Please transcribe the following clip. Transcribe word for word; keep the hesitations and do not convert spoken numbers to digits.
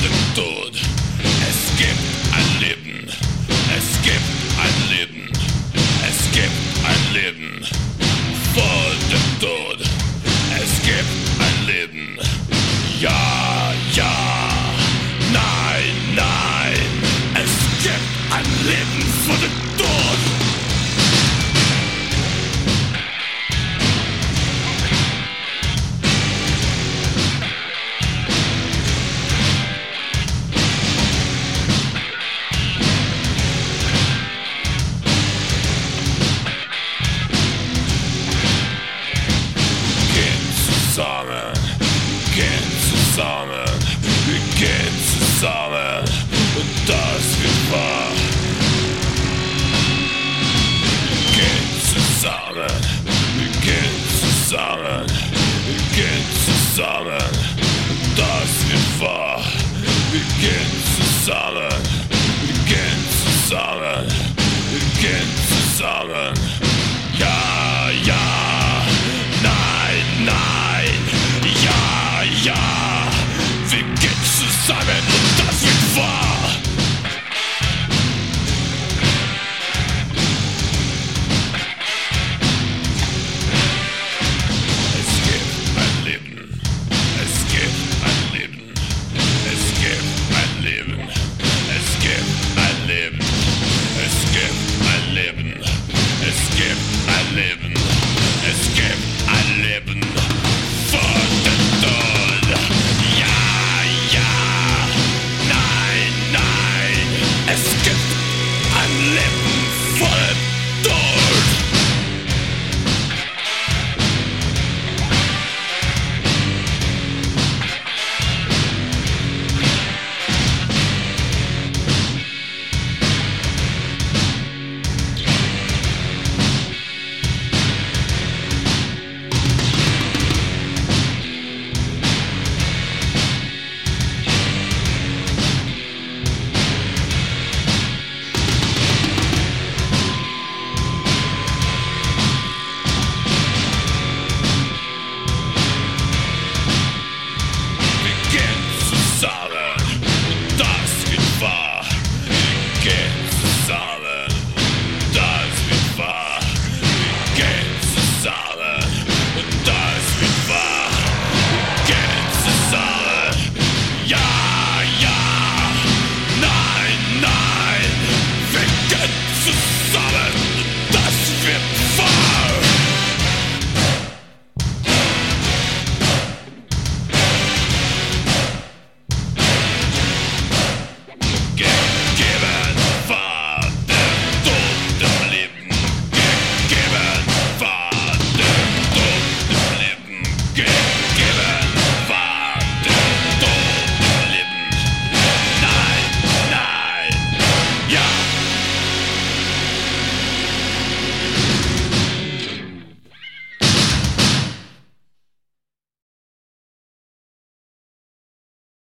dem Tod. Es gibt ein Leben, es gibt ein Leben, es gibt ein Leben vor dem Tod. Es gibt ein Leben, ja, ja, nein, nein. Es gibt ein Leben vor dem Tod. Zusammen, gehen zusammen, wir gehen zusammen und das wird wahr. Wir gehen zusammen, wir gehen zusammen, wir gehen zusammen und das wird wahr. Wir gehen zusammen.